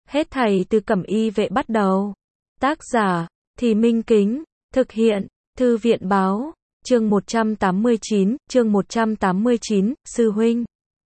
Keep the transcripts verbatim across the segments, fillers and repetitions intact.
Hết thảy từ Cẩm Y Vệ bắt đầu. Tác giả, Thì Minh Kính, thực hiện, Thư viện Báo, chương một trăm tám mươi chín, chương một trăm tám mươi chín, sư huynh.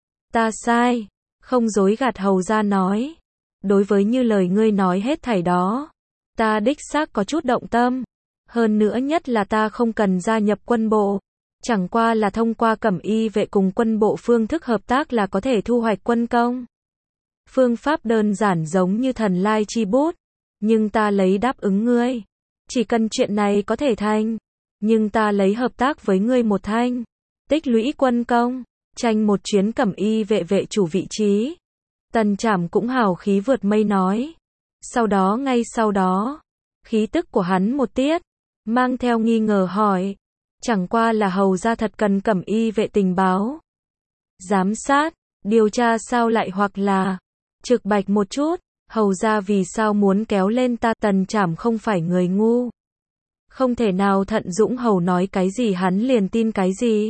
Ta sai, không dối gạt hầu ra nói. Đối với như lời ngươi nói hết thảy đó, ta đích xác có chút động tâm. Hơn nữa nhất là ta không cần gia nhập quân bộ. Chẳng qua là thông qua Cẩm Y Vệ cùng quân bộ phương thức hợp tác là có thể thu hoạch quân công. Phương pháp đơn giản giống như thần lai chi bút. Nhưng ta lấy đáp ứng ngươi. Chỉ cần chuyện này có thể thành. Nhưng ta lấy hợp tác với ngươi một thanh. Tích lũy quân công. Tranh một chuyến Cẩm Y Vệ vệ chủ vị trí. Tần Trảm cũng hào khí vượt mây nói. Sau đó ngay sau đó. Khí tức của hắn một tiết. Mang theo nghi ngờ hỏi. Chẳng qua là hầu ra thật cần Cẩm Y Vệ tình báo. Giám sát. Điều tra sao lại hoặc là. Trực bạch một chút. Hầu ra vì sao muốn kéo lên ta. Tần Trảm không phải người ngu. Không thể nào Thận Dũng Hầu nói cái gì hắn liền tin cái gì.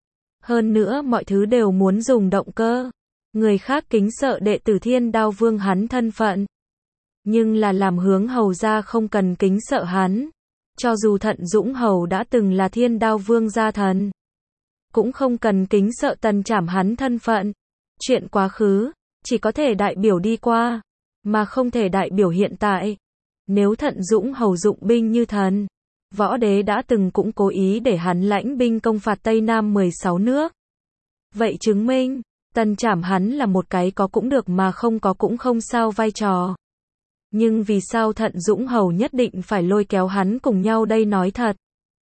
Hơn nữa mọi thứ đều muốn dùng động cơ. Người khác kính sợ đệ tử Thiên Đao Vương hắn thân phận. Nhưng là làm hướng hầu ra không cần kính sợ hắn. Cho dù Thận Dũng Hầu đã từng là Thiên Đao Vương gia thần. Cũng không cần kính sợ Tần Trảm hắn thân phận. Chuyện quá khứ, chỉ có thể đại biểu đi qua. Mà không thể đại biểu hiện tại. Nếu Thận Dũng Hầu dụng binh như thần. Võ đế đã từng cũng cố ý để hắn lãnh binh công phạt Tây Nam mười sáu nước. Vậy chứng minh, Tần Trảm hắn là một cái có cũng được mà không có cũng không sao vai trò. Nhưng vì sao Thận Dũng Hầu nhất định phải lôi kéo hắn cùng nhau đây nói thật.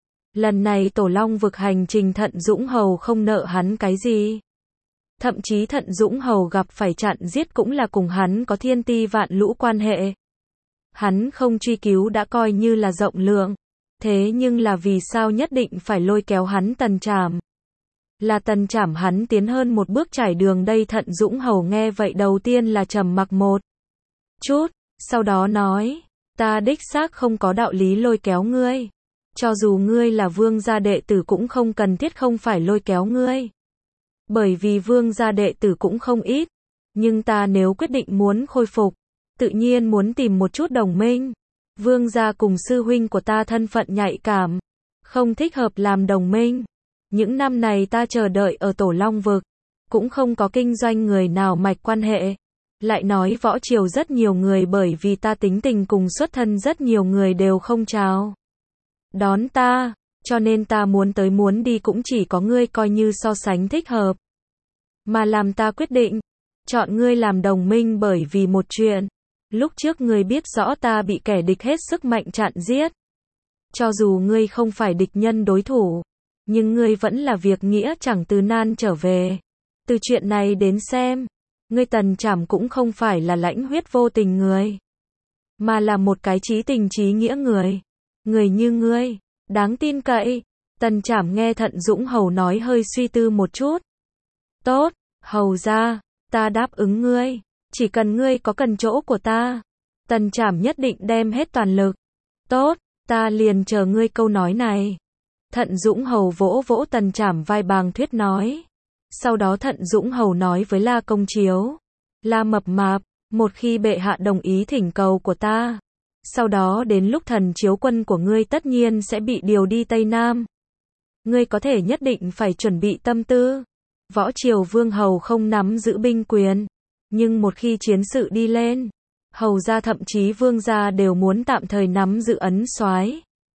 Lần này Tổ Long vực hành trình Thận Dũng Hầu không nợ hắn cái gì. Thậm chí Thận Dũng Hầu gặp phải chặn giết cũng là cùng hắn có thiên ti vạn lũ quan hệ. Hắn không truy cứu đã coi như là rộng lượng. Thế nhưng là vì sao nhất định phải lôi kéo hắn Tần Trảm? Là Tần Trảm hắn tiến hơn một bước trải đường đây. Thận Dũng Hầu nghe vậy đầu tiên là trầm mặc một chút, sau đó nói, ta đích xác không có đạo lý lôi kéo ngươi. Cho dù ngươi là vương gia đệ tử cũng không cần thiết không phải lôi kéo ngươi. Bởi vì vương gia đệ tử cũng không ít. Nhưng ta nếu quyết định muốn khôi phục, tự nhiên muốn tìm một chút đồng minh. Vương gia cùng sư huynh của ta thân phận nhạy cảm, không thích hợp làm đồng minh. Những năm này ta chờ đợi ở Tổ Long vực, cũng không có kinh doanh người nào mạch quan hệ. Lại nói võ triều rất nhiều người bởi vì ta tính tình cùng xuất thân rất nhiều người đều không chào đón ta, cho nên ta muốn tới muốn đi cũng chỉ có ngươi coi như so sánh thích hợp. Mà làm ta quyết định, chọn ngươi làm đồng minh bởi vì một chuyện. Lúc trước ngươi biết rõ ta bị kẻ địch hết sức mạnh chặn giết. Cho dù ngươi không phải địch nhân đối thủ, nhưng ngươi vẫn là việc nghĩa chẳng từ nan trở về. Từ chuyện này đến xem, ngươi Tần Trảm cũng không phải là lãnh huyết vô tình người, mà là một cái chí tình chí nghĩa người. Người như ngươi, đáng tin cậy. Tần Trảm nghe Thận Dũng Hầu nói hơi suy tư một chút. Tốt, hầu ra, ta đáp ứng ngươi. Chỉ cần ngươi có cần chỗ của ta, Tần Trảm nhất định đem hết toàn lực. Tốt, ta liền chờ ngươi câu nói này. Thận Dũng Hầu vỗ vỗ Tần Trảm vai bàng thuyết nói. Sau đó Thận Dũng Hầu nói với La Công Chiếu. La Mập Mạp, một khi bệ hạ đồng ý thỉnh cầu của ta, sau đó đến lúc thần chiếu quân của ngươi tất nhiên sẽ bị điều đi Tây Nam. Ngươi có thể nhất định phải chuẩn bị tâm tư. Võ triều vương hầu không nắm giữ binh quyền. Nhưng một khi chiến sự đi lên, hầu gia thậm chí vương gia đều muốn tạm thời nắm giữ ấn soái,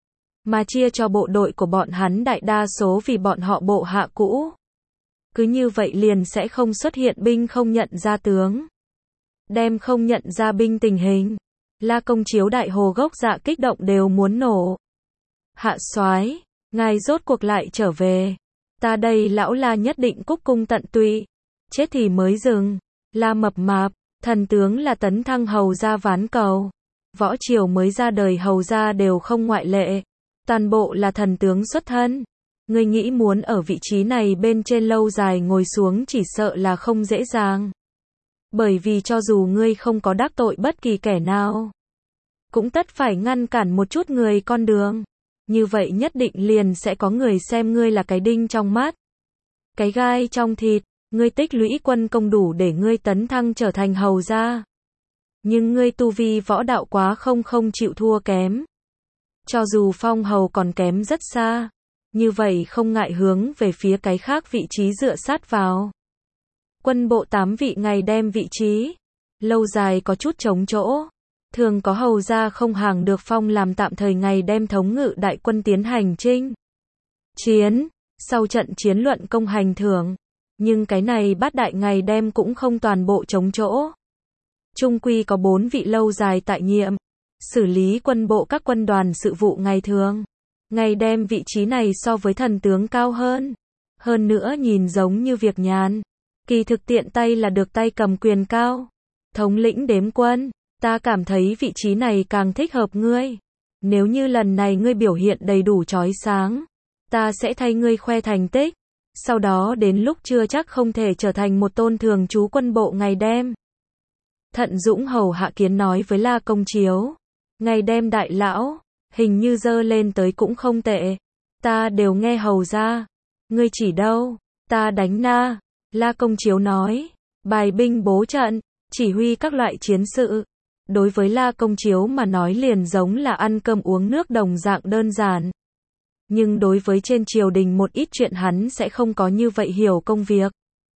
mà chia cho bộ đội của bọn hắn đại đa số vì bọn họ bộ hạ cũ. Cứ như vậy liền sẽ không xuất hiện binh không nhận ra tướng. Đem không nhận ra binh tình hình. La Công Chiếu đại hồ gốc dạ kích động đều muốn nổ. Hạ soái, ngài rốt cuộc lại trở về. Ta đây lão La nhất định cúc cung tận tụy. Chết thì mới dừng. La Mập Mạp, thần tướng là tấn thăng hầu gia ván cầu. Võ triều mới ra đời hầu gia đều không ngoại lệ. Toàn bộ là thần tướng xuất thân. Ngươi nghĩ muốn ở vị trí này bên trên lâu dài ngồi xuống chỉ sợ là không dễ dàng. Bởi vì cho dù ngươi không có đắc tội bất kỳ kẻ nào, cũng tất phải ngăn cản một chút người con đường. Như vậy nhất định liền sẽ có người xem ngươi là cái đinh trong mắt, cái gai trong thịt. Ngươi tích lũy quân công đủ để ngươi tấn thăng trở thành hầu gia. Nhưng ngươi tu vi võ đạo quá không không chịu thua kém. Cho dù phong hầu còn kém rất xa, như vậy không ngại hướng về phía cái khác vị trí dựa sát vào. Quân bộ tám vị ngày đem vị trí, lâu dài có chút trống chỗ. Thường có hầu gia không hàng được phong làm tạm thời ngày đem thống ngự đại quân tiến hành chinh chiến, sau trận chiến luận công hành thưởng. Nhưng cái này bát đại ngày đem cũng không toàn bộ trống chỗ. Trung quy có bốn vị lâu dài tại nhiệm, xử lý quân bộ các quân đoàn sự vụ ngày thường. Ngày đem vị trí này so với thần tướng cao hơn. Hơn nữa nhìn giống như việc nhàn. Kỳ thực tiện tay là được tay cầm quyền cao. Thống lĩnh đếm quân, ta cảm thấy vị trí này càng thích hợp ngươi. Nếu như lần này ngươi biểu hiện đầy đủ chói sáng, ta sẽ thay ngươi khoe thành tích. Sau đó đến lúc chưa chắc không thể trở thành một tôn thường trú quân bộ ngày đêm. Thận Dũng hầu hạ kiến nói với La Công Chiếu. Ngày đêm đại lão, hình như dơ lên tới cũng không tệ. Ta đều nghe hầu ra. Ngươi chỉ đâu? Ta đánh na. La Công Chiếu nói. Bài binh bố trận, chỉ huy các loại chiến sự. Đối với La Công Chiếu mà nói liền giống là ăn cơm uống nước đồng dạng đơn giản. Nhưng đối với trên triều đình một ít chuyện hắn sẽ không có như vậy hiểu công việc.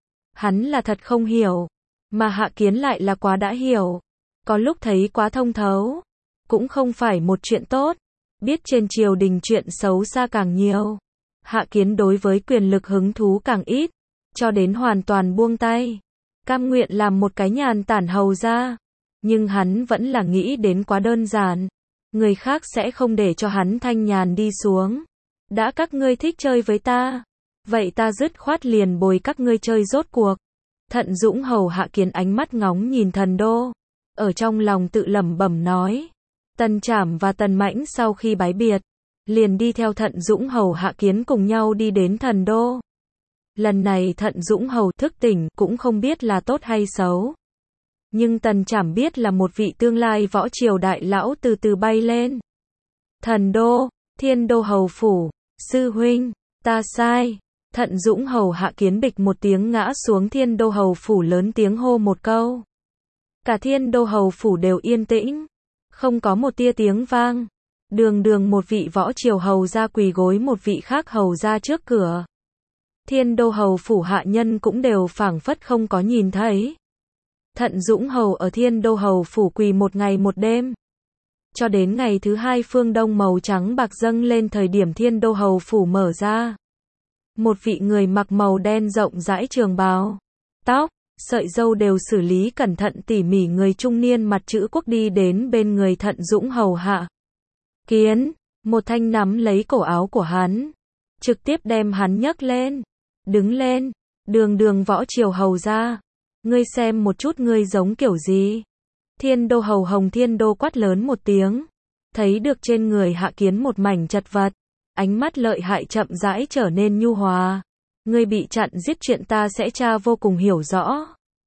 Hắn là thật không hiểu, mà Hạ Kiến lại là quá đã hiểu. Có lúc thấy quá thông thấu, cũng không phải một chuyện tốt. Biết trên triều đình chuyện xấu xa càng nhiều. Hạ Kiến đối với quyền lực hứng thú càng ít, cho đến hoàn toàn buông tay. Cam nguyện làm một cái nhàn tản hầu ra. Nhưng hắn vẫn là nghĩ đến quá đơn giản. Người khác sẽ không để cho hắn thanh nhàn đi xuống. Đã các ngươi thích chơi với ta, vậy ta dứt khoát liền bồi các ngươi chơi rốt cuộc. Thận Dũng hầu hạ kiến ánh mắt ngóng nhìn Thần Đô, ở trong lòng tự lẩm bẩm nói. Tần Trảm và Tần Mãnh sau khi bái biệt, liền đi theo Thận Dũng hầu hạ kiến cùng nhau đi đến Thần Đô. Lần này Thận Dũng hầu thức tỉnh cũng không biết là tốt hay xấu. Nhưng Tần Trảm biết là một vị tương lai võ triều đại lão từ từ bay lên. Thần Đô, Thiên Đô hầu phủ. Sư huynh, ta sai. Thận Dũng hầu hạ kiến bịch một tiếng ngã xuống Thiên Đô hầu phủ lớn tiếng hô một câu. Cả Thiên Đô hầu phủ đều yên tĩnh, không có một tia tiếng vang. Đường đường một vị võ triều hầu ra quỳ gối một vị khác hầu ra trước cửa. Thiên Đô hầu phủ hạ nhân cũng đều phảng phất không có nhìn thấy. Thận Dũng hầu ở Thiên Đô hầu phủ quỳ một ngày một đêm. Cho đến ngày thứ hai phương đông màu trắng bạc dâng lên thời điểm Thiên Đô hầu phủ mở ra. Một vị người mặc màu đen rộng rãi trường bào, tóc, sợi râu đều xử lý cẩn thận tỉ mỉ người trung niên mặt chữ quốc đi đến bên người Thận Dũng hầu hạ kiến, một thanh nắm lấy cổ áo của hắn, trực tiếp đem hắn nhấc lên. Đứng lên, đường đường võ triều hầu ra, ngươi xem một chút ngươi giống kiểu gì. Thiên Đô hầu Hồng Thiên Đô quát lớn một tiếng, thấy được trên người hạ kiến một mảnh chật vật, ánh mắt lợi hại chậm rãi trở nên nhu hòa. Ngươi bị chặn giết chuyện ta sẽ tra vô cùng hiểu rõ.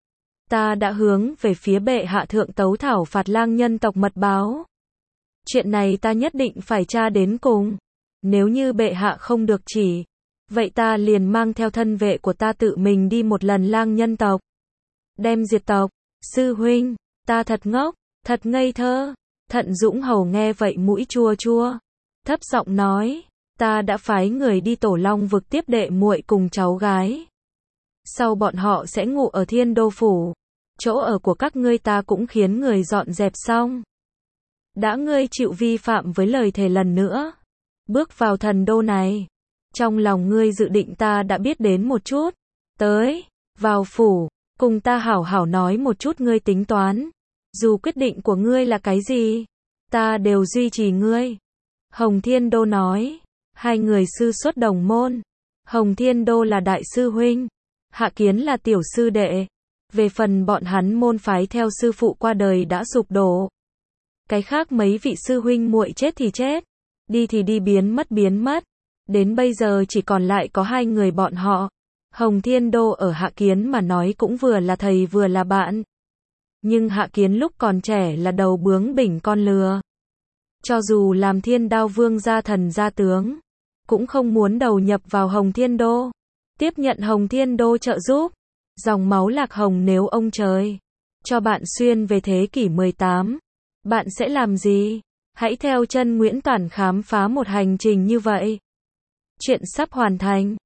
Ta đã hướng về phía bệ hạ thượng tấu thảo phạt lang nhân tộc mật báo. Chuyện này ta nhất định phải tra đến cùng. Nếu như bệ hạ không được chỉ, vậy ta liền mang theo thân vệ của ta tự mình đi một lần lang nhân tộc. Đem diệt tộc. Sư huynh, ta thật ngốc, thật ngây thơ. Thận Dũng hầu nghe vậy mũi chua chua, thấp giọng nói, ta đã phái người đi Tổ Long vực tiếp đệ muội cùng cháu gái. Sau bọn họ sẽ ngủ ở Thiên Đô phủ. Chỗ ở của các ngươi ta cũng khiến người dọn dẹp xong. Đã ngươi chịu vi phạm với lời thề lần nữa, bước vào thần đô này, trong lòng ngươi dự định ta đã biết đến một chút. Tới, vào phủ, cùng ta hảo hảo nói một chút ngươi tính toán. Dù quyết định của ngươi là cái gì, ta đều duy trì ngươi. Hồng Thiên Đô nói, hai người sư xuất đồng môn. Hồng Thiên Đô là đại sư huynh, Hạ Kiến là tiểu sư đệ. Về phần bọn hắn môn phái theo sư phụ qua đời đã sụp đổ. Cái khác mấy vị sư huynh muội chết thì chết, đi thì đi biến mất biến mất. Đến bây giờ chỉ còn lại có hai người bọn họ. Hồng Thiên Đô ở Hạ Kiến mà nói cũng vừa là thầy vừa là bạn. Nhưng Hạ Kiến lúc còn trẻ là đầu bướng bỉnh con lừa. Cho dù làm Thiên Đao Vương gia thần gia tướng, cũng không muốn đầu nhập vào Hồng Thiên Đô. Tiếp nhận Hồng Thiên Đô trợ giúp. Dòng máu Lạc Hồng nếu ông trời cho bạn xuyên về thế kỷ mười tám. Bạn sẽ làm gì? Hãy theo chân Nguyễn Toản khám phá một hành trình như vậy. Chuyện sắp hoàn thành.